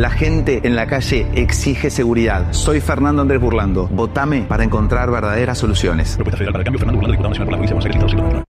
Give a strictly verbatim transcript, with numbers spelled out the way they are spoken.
La gente en la calle exige seguridad. Soy Fernando Andrés Burlando. Votame para encontrar verdaderas soluciones. Propuesta Federal para el Cambio, Fernando Burlando, diputado nacional por la provincia de Buenos Aires, Listado ciento noventa y nueve.